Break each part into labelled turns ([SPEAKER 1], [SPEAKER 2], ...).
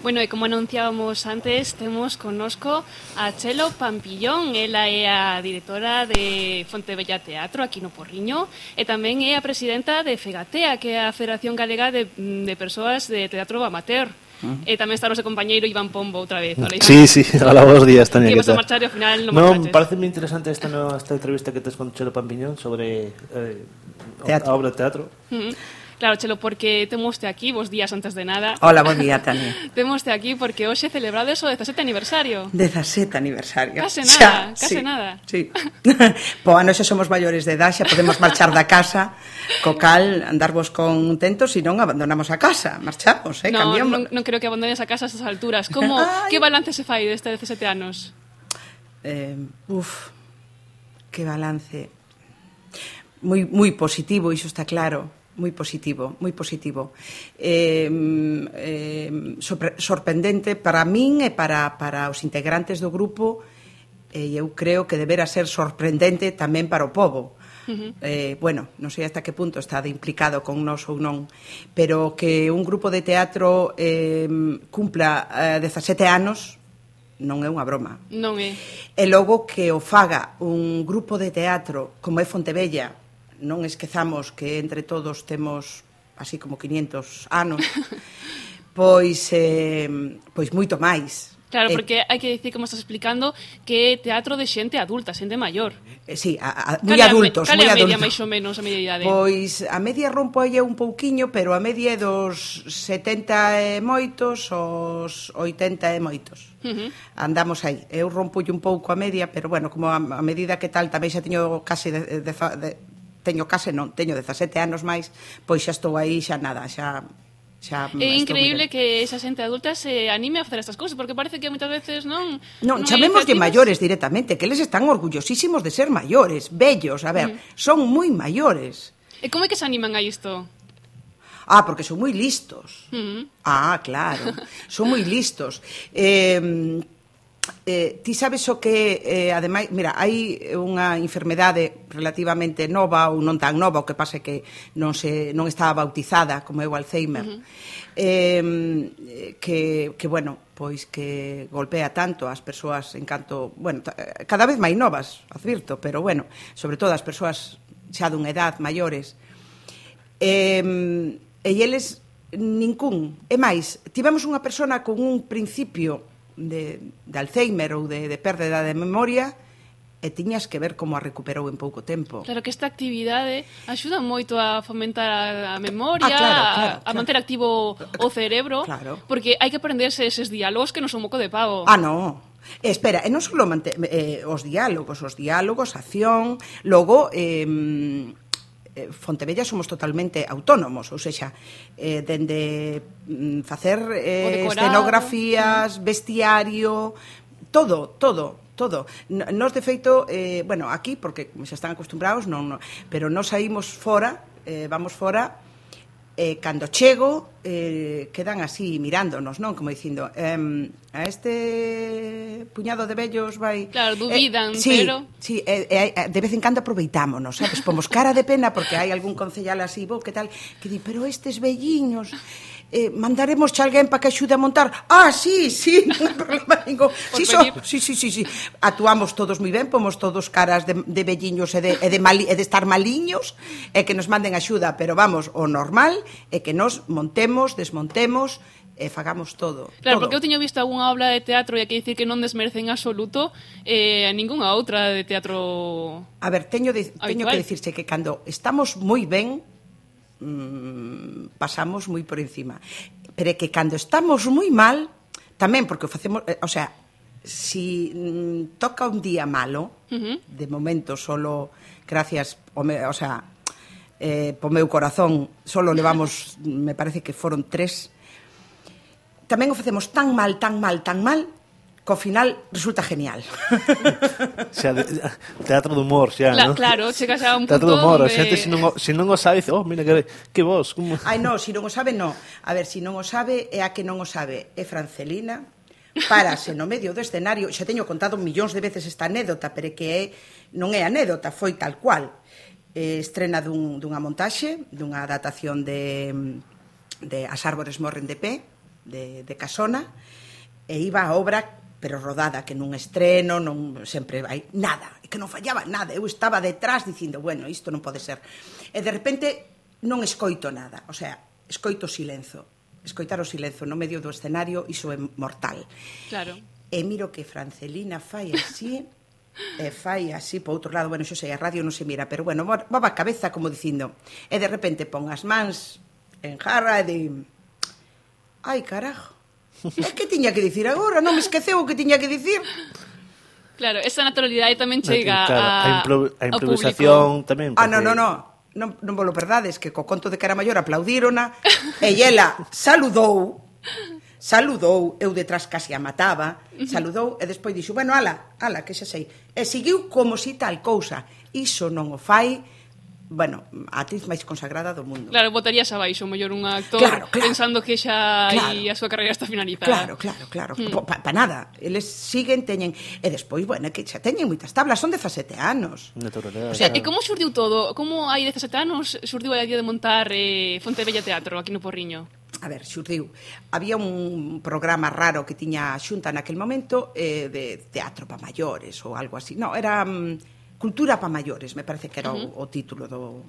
[SPEAKER 1] Bueno, e como anunciábamos antes, temos connosco a Chelo Pampillón. Ela é a directora de Fontebella Teatro, aquí no Porriño, e tamén é a presidenta de FEGATEA, que é a Federación Galega de Persoas de Teatro Amateur. E tamén está o noso compañeiro Iván Pombo outra vez. Hola, Iván.
[SPEAKER 2] Sí, hola, buenos días, Tania.
[SPEAKER 1] Que vas a marchar e ao final non
[SPEAKER 2] marchaches.
[SPEAKER 1] Me
[SPEAKER 2] parece moi interesante esta entrevista que tes con Chelo Pampillón sobre a obra de teatro.
[SPEAKER 1] Claro, Chelo, porque temoste aquí, vos días antes de nada.
[SPEAKER 3] Hola, buen día, Tania.
[SPEAKER 1] Temoste aquí porque hoxe celebrades o 17 aniversario.
[SPEAKER 3] 17 aniversario.
[SPEAKER 1] Case nada, case nada.
[SPEAKER 3] Sí. Po ano xa somos maiores de edad, xa podemos marchar da casa, co cal andarvos contentos e non abandonamos a casa, marchamos, cambiamos.
[SPEAKER 1] Non creo que abandones a casa a estas alturas. Como, que balance se fai deste 17 anos?
[SPEAKER 3] Que balance. Moi positivo, iso está claro. Moi positivo. Sorprendente para min e para os integrantes do grupo, e eu creo que debera ser sorprendente tamén para o pobo. Bueno, non sei hasta que punto está implicado con nós ou non, pero que un grupo de teatro cumpla 17 anos non é unha broma.
[SPEAKER 1] Non é.
[SPEAKER 3] E logo que o faga un grupo de teatro como é Fontebella, non esquezamos que entre todos temos así como 500 anos, pois moito máis.
[SPEAKER 1] Claro, porque hai que dicir, como estás explicando, que é teatro de xente adulta, xente maior.
[SPEAKER 3] Sí, moi adultos.
[SPEAKER 1] Cal é a media, máis ou menos, a media idade?
[SPEAKER 3] Pois a media rompo aí un pouquiño, pero a media é dos 70 e moitos aos 80 e moitos. Andamos aí. Eu rompo un pouco a media, pero bueno, como a medida que tal, tamén xa teño case teño 17 anos máis, pois xa estou aí, xa nada, xa
[SPEAKER 1] é increíble que esa xente adulta se anime a facer estas cousas, porque parece que moitas veces non
[SPEAKER 3] chamemos de maiores directamente, que eles están orgullosísimos de ser maiores, vellos, a ver, son moi maiores.
[SPEAKER 1] E como é que se animan a isto?
[SPEAKER 3] Porque son moi listos. Claro, son moi listos. Ti sabes o que, ademais, mira, hai unha enfermedade relativamente nova ou non tan nova, o que pasa é que non está bautizada como é o Alzheimer, que bueno, pois que golpea tanto as persoas en canto, bueno, cada vez máis novas, advirto, pero bueno, sobre todo as persoas xa dunha edad maiores, e eles nincún, e máis, tivemos unha persona con un principio de Alzheimer ou de pérdida de memoria, e tiñas que ver como a recuperou en pouco tempo.
[SPEAKER 1] Claro que esta actividade axuda moito a fomentar a memoria,
[SPEAKER 3] claro.
[SPEAKER 1] A manter activo o cerebro, porque hai que aprenderse eses diálogos que non son moco de pavo.
[SPEAKER 3] Non. Espera, e non só os diálogos, acción, logo Fontebella somos totalmente autónomos, ou seja, dende facer escenografías, vestiario, todo. Nos, de feito, bueno, aquí, porque xa están acostumbrados, pero nos saímos fora, vamos fora, cando chego, quedan así mirándonos, non? Como dicindo, a este puñado de vellos vai...
[SPEAKER 1] Claro, dubidan, pero...
[SPEAKER 3] Sí, de vez en cando aproveitámonos, sabes? Pomos cara de pena porque hai algún concellal así, que tal, que di, pero estes velliños... mandaremos xa alguén para que axude a montar. Sí, non hai problema ningún. Sí. Actuamos todos moi ben, pomos todos caras de velliños e de estar maliños, e que nos manden axuda, pero vamos, o normal é que nos montemos, desmontemos e fagamos todo.
[SPEAKER 1] Claro, porque eu teño visto algunha obra de teatro e hai que dicir que non desmerecen en absoluto a ningunha outra de teatro.
[SPEAKER 3] A ver, teño que dicirche que cando estamos moi ben, pasamos moi por encima, pero é que cando estamos moi mal tamén, porque o facemos, o sea, si toca un día malo, de momento solo gracias o sea, po meu corazón solo levamos, me parece que foron 3, tamén o facemos tan mal que ao final resulta genial.
[SPEAKER 2] Xa, teatro de humor, xa, non?
[SPEAKER 1] Claro, chegas a un punto
[SPEAKER 2] teatro de humor, a xente se non o sabe, dice, mira que vos, como...
[SPEAKER 3] Se non o sabe, non. A ver, se non o sabe, é a que non o sabe, é Francelina, párase no medio do escenario, xa teño contado millóns de veces esta anécdota, pero que non é anécdota, foi tal cual. Estrena dunha montaxe, dunha adaptación de As árbores morren de pé, de Casona, e iba a obra, pero rodada, que nun estreno, non sempre vai, nada, e que non fallaba nada. Eu estaba detrás dicindo, bueno, isto non pode ser. E de repente non escoito nada, o sea, escoito silenzo. Escoitar o silenzo no medio do escenario, iso é mortal.
[SPEAKER 1] Claro.
[SPEAKER 3] E miro que Francelina fai así, e fai así po outro lado, bueno, xo sei, a radio non se mira, pero bueno, baba a cabeza como dicindo, e de repente pon as mans en jarra e di, ai, carajo, é que tiña que dicir agora, non me esqueceu o que tiña que dicir.
[SPEAKER 1] Claro, esa naturalidade tamén chega
[SPEAKER 2] a improvisación tamén.
[SPEAKER 3] Non vos lo perdades, que co conto de que era maior aplaudírona, e ela saludou, eu detrás casi a mataba, saludou, e despois dixo, bueno, ala, que xa sei, e seguiu como si tal cousa. Iso non o fai, bueno, a atriz máis consagrada do mundo.
[SPEAKER 1] Claro, botarías abaixo, mellor un actor pensando que xa a súa carreira está finalizada.
[SPEAKER 3] Claro. Pa nada. Eles siguen, teñen... E despois, bueno, que xa teñen moitas tablas, son 17 anos.
[SPEAKER 1] O sea, e como xurdiu todo? Como hai 17 anos xurdiu a idea de montar Fontevella Teatro aquí no Porriño?
[SPEAKER 3] A ver, xurdiu. Había un programa raro que tiña a Xunta naquel momento de teatro pa maiores ou algo así. No, era... Cultura pa maiores, me parece que era o título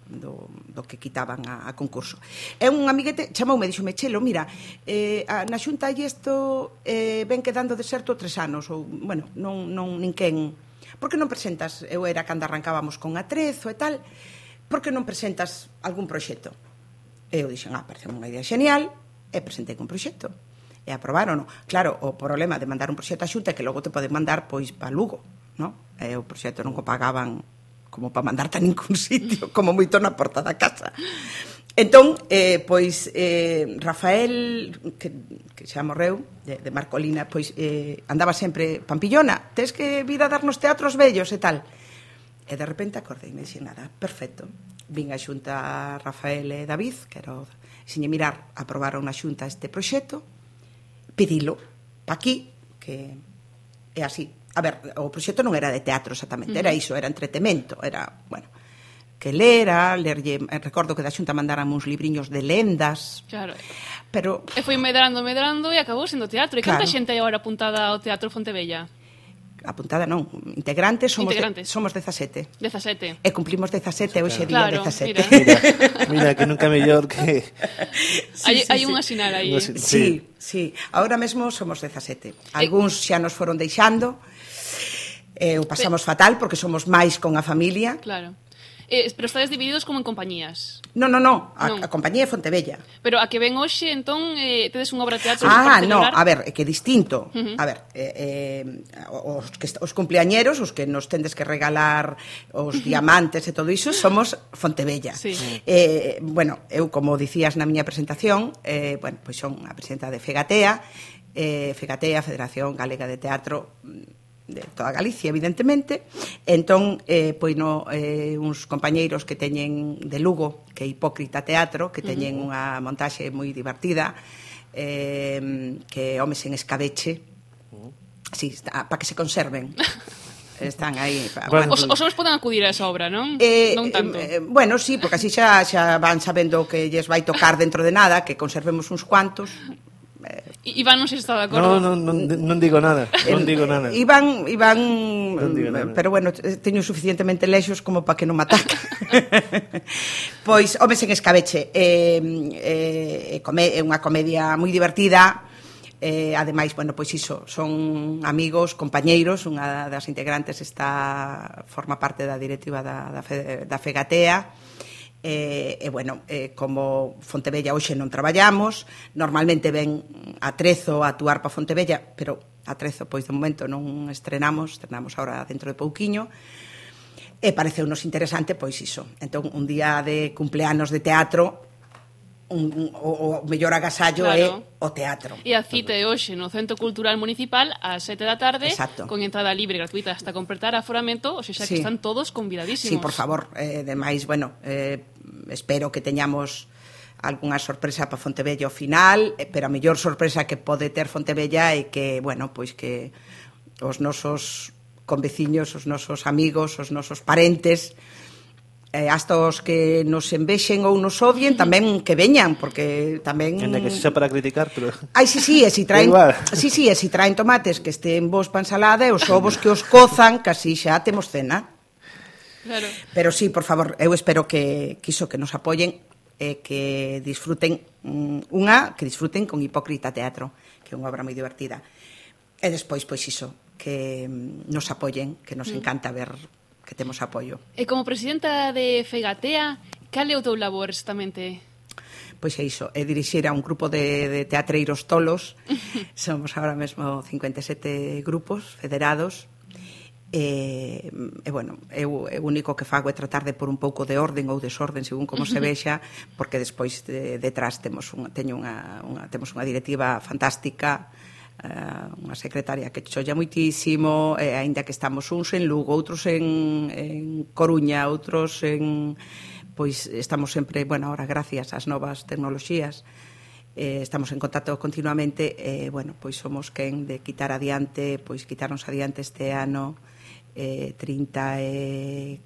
[SPEAKER 3] do que quitaban a concurso. E un amiguete chamoume e dixome, Chelo, mira, na Xunta hai isto, ven quedando deserto 3 anos, ou, bueno, non ninguén... Por que non presentas, eu era cando arrancábamos con Atrezo e tal, por que non presentas algún proxecto? E eu dixen, parece unha idea genial, e presentei un proxecto. E aprobaron, claro, o problema de mandar un proxecto a Xunta é que logo te poden mandar, pois, pa Lugo, no? E o proxecto non o pagaban como para mandarte a ningún sitio, como moito na porta da casa. Entón, pois, Rafael, que xa morreu, de Marcolina, pois, andaba sempre, Pampillona, tes que vir a darnos teatros vellos e tal. E de repente acordei, me dixen nada, perfecto. Vin a Xunta Rafael e David, que era o... Siñe mirar, aprobaron na Xunta este proxecto, pedilo pa aquí, que é así. A ver, o proxecto non era de teatro exactamente, era iso, era entretemento, era, bueno, que lerlle, recordo que da Xunta mandaran uns libriños de lendas.
[SPEAKER 1] Claro.
[SPEAKER 3] Pero
[SPEAKER 1] e foi medrando e acabou sendo teatro. E canta xente hai agora apuntada ao Teatro Fontevella?
[SPEAKER 3] Apuntada non, integrantes somos 17.
[SPEAKER 1] 17.
[SPEAKER 3] E cumplimos 17, hoxe día
[SPEAKER 1] claro,
[SPEAKER 3] 17.
[SPEAKER 2] Mira, que nunca mellor que...
[SPEAKER 1] Hai unha sinal aí.
[SPEAKER 3] Sí, agora mesmo somos 17. Algúns xa nos foron deixando, o pasamos fatal porque somos máis con a familia.
[SPEAKER 1] Claro. Pero estades divididos como en compañías?
[SPEAKER 3] Non, a compañía é Fontevella.
[SPEAKER 1] Pero a que ven hoxe, entón, tedes unha obra de teatro para celebrar?
[SPEAKER 3] A ver, é que é distinto. A ver, os cumpleañeros, os que nos tendes que regalar os diamantes e todo iso, somos Fontevella.
[SPEAKER 1] Sí.
[SPEAKER 3] Bueno, eu, como dicías na miña presentación, bueno, pois son a presidenta de Fegatea, Federación Galega de Teatro de toda Galicia, evidentemente. Entón, pois uns compañeiros que teñen de Lugo, que é Hipócrita Teatro, que teñen unha montaxe moi divertida, que Homes en Escabeche, sí, para que se conserven. Están aí.
[SPEAKER 1] Bueno, os homens poden acudir a esa obra, non? Non tanto.
[SPEAKER 3] Bueno, sí, porque así xa van sabendo que lles vai tocar dentro de nada, que conservemos uns cuantos.
[SPEAKER 1] Iván non se está de acordo.
[SPEAKER 2] Non digo nada.
[SPEAKER 3] Iván, pero bueno, teño suficientemente lexos como para que non me ataque. Pois, Homes en Escabeche é unha comedia moi divertida. Ademais, bueno, pois iso, son amigos, compañeiros. Unha das integrantes forma parte da directiva da Fegatea. Bueno, como Fontevella hoxe non traballamos, normalmente ven Atrezo a actuar para Fontevella, pero Atrezo, pois de momento non estrenamos ahora dentro de pouquiño, e pareceunos interesante, pois iso. Entón, un día de cumpleanos de teatro, o mellor agasallo é o teatro.
[SPEAKER 1] E a cita é hoxe no Centro Cultural Municipal ás 7 da tarde.
[SPEAKER 3] Exacto.
[SPEAKER 1] Con entrada libre e gratuita hasta completar aforamento, o sea, que están todos convidadísimos.
[SPEAKER 3] Sí, por favor. Demais, bueno, espero que teñamos algunha sorpresa para Fontevella ao final, pero a mellor sorpresa que pode ter Fontevella é que, bueno, pois que os nosos conveciños, os nosos amigos, os nosos parentes hasta os que nos envexen ou nos odien tamén que veñan, porque tamén...
[SPEAKER 2] Enda que xa para criticar, pero...
[SPEAKER 3] Ai, sí, e si traen... Sí, e si traen tomates que estén vos pa ensalada e os ovos que os cozan, casi xa temos cena.
[SPEAKER 1] Claro.
[SPEAKER 3] Pero sí, por favor, eu espero que iso, que nos apoyen e que disfruten que disfruten con Hipócrita Teatro, que é unha obra moi divertida. E despois, pois iso, que nos apoyen, que nos encanta ver que temos apoio.
[SPEAKER 1] E como presidenta de Fegatea, cal é o teu labor exactamente?
[SPEAKER 3] Pois é iso, é dirixir a un grupo de teatreiros tolos. Somos ahora mesmo 57 grupos federados. E bueno, eu o único que fago é tratar de pôr un pouco de orden ou desorden según como se vexa, porque despois detrás temos unha directiva fantástica, unha secretaria que cholla moitísimo, aínda que estamos uns en Lugo, outros en Coruña, outros en... Pois estamos sempre, bueno, ahora gracias ás novas tecnoloxías, estamos en contacto continuamente, bueno, pois somos quen de quitar adiante, pois quitarnos adiante este ano 32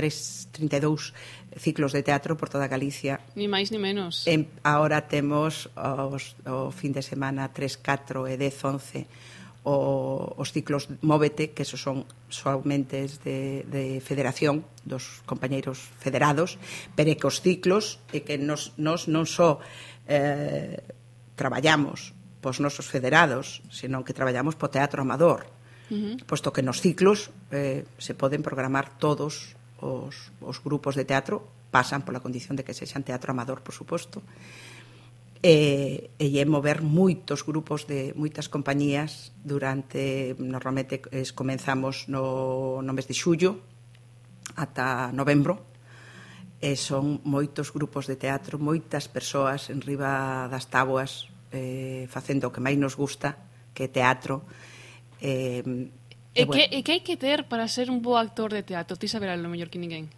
[SPEAKER 3] ciclos de teatro por toda Galicia.
[SPEAKER 1] Ni máis ni menos.
[SPEAKER 3] Ahora temos o fin de semana 3, 4 e 10, 11 os ciclos Móvete, que esos son somente de federación dos compañeiros federados, pero é que os ciclos é que nos non só traballamos pos nosos federados, senón que traballamos po teatro amador, posto que nos ciclos se poden programar todos os grupos de teatro, pasan pola condición de que sexan teatro amador, por suposto, e é mover moitos grupos de moitas compañías durante, normalmente comenzamos no mes de xullo ata novembro, e son moitos grupos de teatro, moitas persoas en riba das táboas facendo o que máis nos gusta, que é teatro.
[SPEAKER 1] E que hai que ter para ser un bo actor de teatro? Ti saberás lo mellor que ninguén.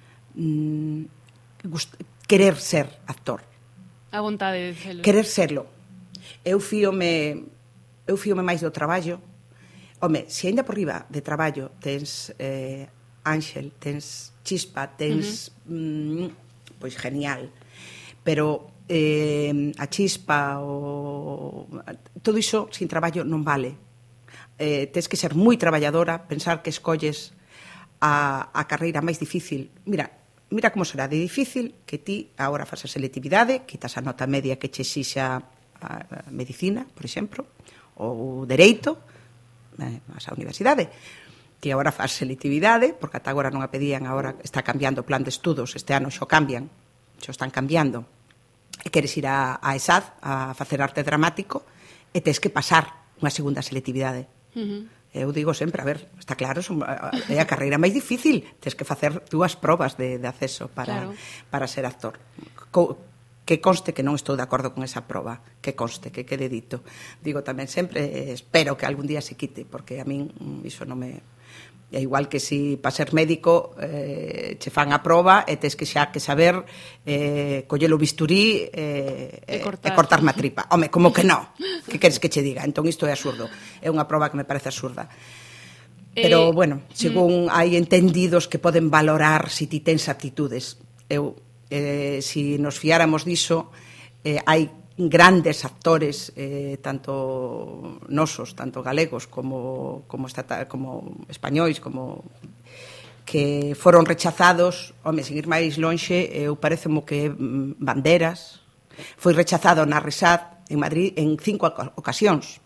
[SPEAKER 3] Querer ser actor.
[SPEAKER 1] A vontade de serlo.
[SPEAKER 3] Querer serlo. Eu fíome máis do traballo. Home, se ainda por riba de traballo tens Ángel, tens chispa, tens pois genial. Pero a chispa todo iso sin traballo non vale. Tens que ser moi traballadora, pensar que escolles a carreira máis difícil. Mira como será de difícil que ti agora faz a selectividade, quitas a nota media que che exixa a medicina, por exemplo, ou dereito, vas á universidade. Ti agora faz selectividade, porque ata agora non a pedían, agora está cambiando o plan de estudos, este ano xo cambian, xo están cambiando, e queres ir a ESAD a facer arte dramático, e tes que pasar unha segunda selectividade. Eu digo sempre, a ver, está claro, é a carreira máis difícil, tens que facer 2 probas de acceso para ser actor. Que conste que non estou de acordo con esa proba, que conste, que quede dito. Digo tamén sempre, espero que algún día se quite, porque a min iso non me... É igual que si para ser médico che fan a proba e tes que xa que saber coller o bisturí e cortar má tripa. Home, como que non? Que queres que che diga? Entón isto é absurdo. É unha proba que me parece absurda. Pero, bueno, según hai entendidos que poden valorar se ti tens aptitudes. Si nos fiáramos diso, hai grandes actores, tanto nosos, tanto galegos como españois, como que foron rechazados. Home, sin ir máis lonxe, eu parecemo que Banderas foi rechazado na RESAD en Madrid en 5 ocasións.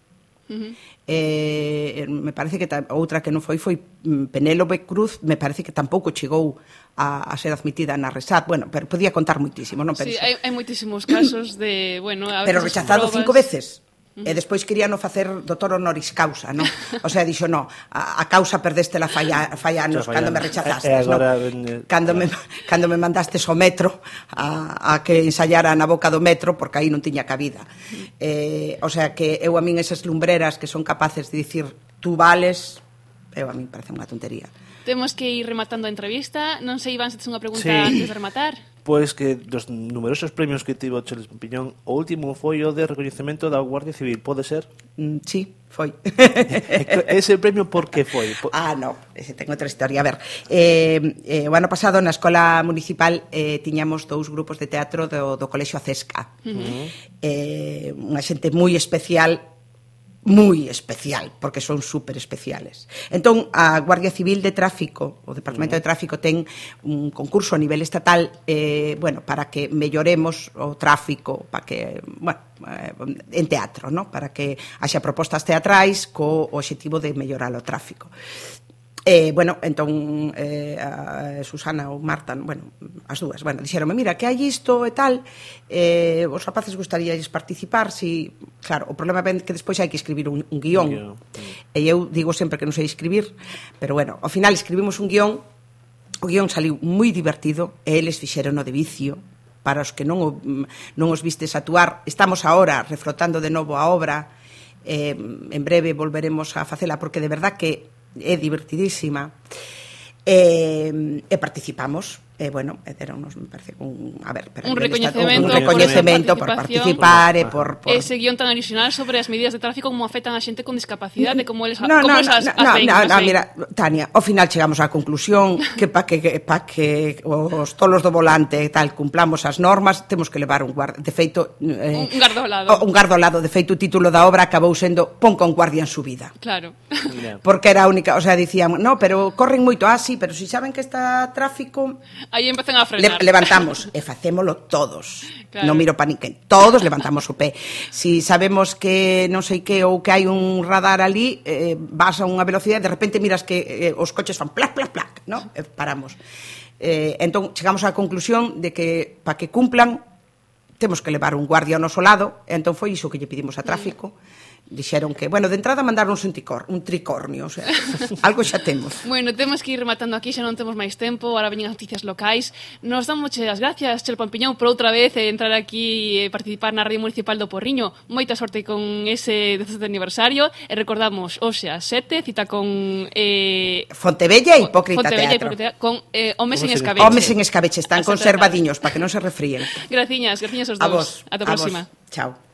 [SPEAKER 3] Me parece que outra que non foi Penélope Cruz, me parece que tampouco chegou a ser admitida na RESAD. Bueno, pero podía contar moitísimo, non?
[SPEAKER 1] Sí, hai moitísimos casos de, bueno,
[SPEAKER 3] pero rechazado 5 veces. E despois querían facer doutor honoris causa, non? O sea, dixo, no, a causa perdeste la fai anos cando me rechazastes, non? Cando me mandastes ao metro a que ensayara na boca do metro, porque aí non tiña cabida. O sea, que eu a min esas lumbreras que son capaces de dicir tú vales, eu a min parece unha tontería.
[SPEAKER 1] Temos que ir rematando a entrevista. Non sei, Iván, se tes unha pregunta antes de rematar.
[SPEAKER 2] Pois que dos numerosos premios que tivo Chelo Pampiñón, o último foi o de recoñecemento da Guardia Civil, pode ser?
[SPEAKER 3] Sí, foi.
[SPEAKER 2] Ese premio por que foi?
[SPEAKER 3] No, ese ten outra historia. A ver, o ano pasado na Escola Municipal tiñamos 2 grupos de teatro do Colexio Acesca. Unha xente moi especial, porque son super especiales. Entón, a Guardia Civil de Tráfico, o Departamento de Tráfico, ten un concurso a nivel estatal, para que melloremos o tráfico, para que, en teatro, ¿no? Para que haxa propostas teatrais co obxectivo de mellorar o tráfico. Entón a Susana ou Marta, as dúas, dixeronme, mira, que hai isto e tal, os rapaces gustaríalles participar, si, claro, o problema é que despois hai que escribir un guión, e eu digo sempre que non sei escribir, pero ao final escribimos un guión, o guión saliu moi divertido, e eles fixeron o de vicio. Para os que non os vistes actuar, estamos agora reflotando de novo a obra, en breve volveremos a facela, porque de verdad que é divertidísima, e participamos, deronnos, me parece, un recoñecemento por participar e por...
[SPEAKER 1] Ese guión tan original sobre as medidas de tráfico, como afectan a xente con discapacidade, como eles hacen.
[SPEAKER 3] Mira, Tania, ao final chegamos á conclusión que pa que os tolos do volante e tal cumplamos as normas, temos que levar un guardia. De feito,
[SPEAKER 1] un gardolado.
[SPEAKER 3] Un gardolado, de feito, o título da obra acabou sendo Pon con guardia en subida.
[SPEAKER 1] Claro.
[SPEAKER 3] Porque era a única, dicían, no, pero corren moito, sí, pero si saben que está tráfico...
[SPEAKER 1] Aí empezan a frenar.
[SPEAKER 3] Levantamos, e facémolo todos.
[SPEAKER 1] Claro.
[SPEAKER 3] Non miro pa ninguén. Todos levantamos o pé. Si sabemos que non sei que, ou que hai un radar ali, vas a unha velocidade, de repente miras que os coches fan plac, plac, plac, ¿no? Paramos. Entón, chegamos á conclusión de que, para que cumplan, temos que levar un guardia ao noso lado, e entón foi iso que lle pedimos a tráfico. Dixeron que, de entrada mandarnos un tricornio, algo xa temos.
[SPEAKER 1] Temos que ir rematando aquí, xa non temos máis tempo, ahora veñen as noticias locais. Nos damos as gracias, Chelo Pampiñón, por outra vez entrar aquí e participar na Radio Municipal do Porriño. Moita sorte con ese 17 aniversario, e recordamos, hoxe a 7, cita con...
[SPEAKER 3] Fontevella e Hipócrita Teatro.
[SPEAKER 1] Con Homes en Escabeche.
[SPEAKER 3] Homes en Escabeche, están conservadiños, para que non se refríen.
[SPEAKER 1] Graciñas aos dous. Ata a próxima.
[SPEAKER 3] Chao.